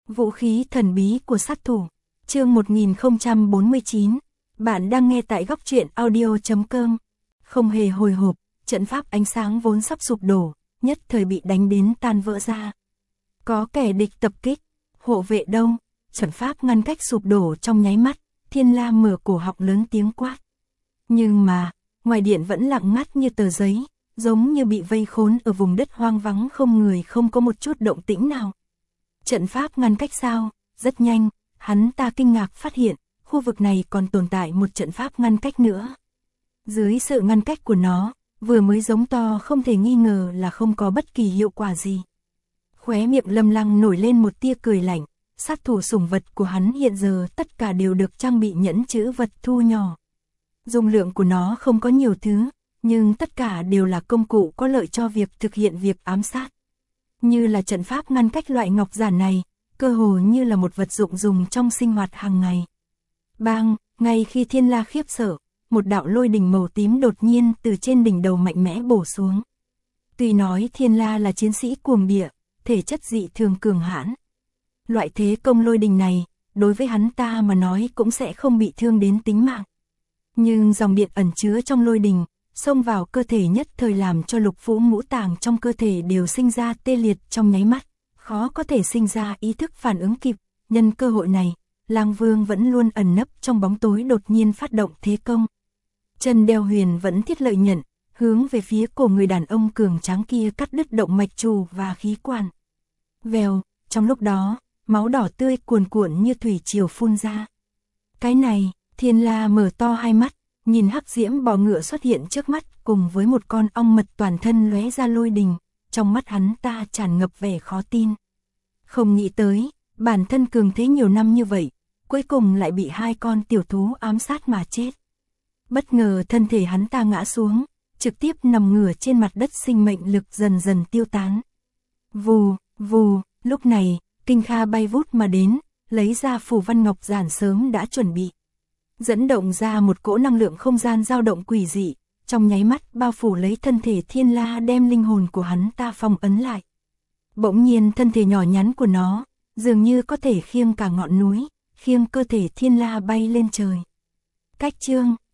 Vũ khí thần bí của sát thủ. Chương 1049. Bạn đang nghe tại góc truyện audio.com. Không hề hồi hộp, trận pháp ánh sáng vốn sắp sụp đổ, nhất thời bị đánh đến tan vỡ ra. Có kẻ địch tập kích, hộ vệ đâu? Trận pháp ngăn cách sụp đổ trong nháy mắt, Thiên La mở cổ họng lớn tiếng quát. Nhưng mà, ngoài điện vẫn lặng ngắt như tờ giấy, giống như bị vây khốn ở vùng đất hoang vắng không người, không có một chút động tĩnh nào. Trận pháp ngăn cách sao? Rất nhanh, hắn ta kinh ngạc phát hiện, khu vực này còn tồn tại một trận pháp ngăn cách nữa. Dưới sự ngăn cách của nó, vừa mới giống to không thể nghi ngờ là không có bất kỳ hiệu quả gì. Khóe miệng Lâm Lăng nổi lên một tia cười lạnh, sát thủ sủng vật của hắn hiện giờ tất cả đều được trang bị nhẫn chữ vật thu nhỏ. Dung lượng của nó không có nhiều thứ, nhưng tất cả đều là công cụ có lợi cho việc thực hiện việc ám sát. Như là trận pháp ngăn cách loại ngọc giản này, cơ hồ như là một vật dụng dùng trong sinh hoạt hàng ngày. Bang, ngay khi Thiên La khiếp sợ, một đạo lôi đình màu tím đột nhiên từ trên đỉnh đầu mạnh mẽ bổ xuống. Tuy nói Thiên La là chiến sĩ cuồng địa, thể chất dị thường cường hãn. Loại thế công lôi đình này, đối với hắn ta mà nói cũng sẽ không bị thương đến tính mạng. Nhưng dòng điện ẩn chứa trong lôi đình, xông vào cơ thể nhất thời làm cho lục phủ ngũ tạng trong cơ thể đều sinh ra tê liệt trong nháy mắt, khó có thể sinh ra ý thức phản ứng kịp. Nhân cơ hội này, Lang Vương vẫn luôn ẩn nấp trong bóng tối đột nhiên phát động thế công. Trần Đeo Huyền vẫn thiết lợi nhận, hướng về phía cổ người đàn ông cường tráng kia cắt đứt động mạch trù và khí quản. Vèo, trong lúc đó, máu đỏ tươi cuồn cuộn như thủy triều phun ra. Cái này, Thiên La mở to hai mắt, nhìn hắc diễm bò ngựa xuất hiện trước mắt cùng với một con ong mật toàn thân lóe ra lôi đình, trong mắt hắn ta tràn ngập vẻ khó tin. Không nghĩ tới, bản thân cường thế nhiều năm như vậy, cuối cùng lại bị hai con tiểu thú ám sát mà chết. Bất ngờ thân thể hắn ta ngã xuống, trực tiếp nằm ngửa trên mặt đất, sinh mệnh lực dần dần tiêu tán. Vù, vù, lúc này, Kinh Kha bay vút mà đến, lấy ra phù văn ngọc giản sớm đã chuẩn bị. Dẫn động ra một cỗ năng lượng không gian dao động quỷ dị, trong nháy mắt bao phủ lấy thân thể Thiên La, đem linh hồn của hắn ta phong ấn lại. Bỗng nhiên thân thể nhỏ nhắn của nó, dường như có thể khiêng cả ngọn núi, khiêng cơ thể Thiên La bay lên trời. Cách chương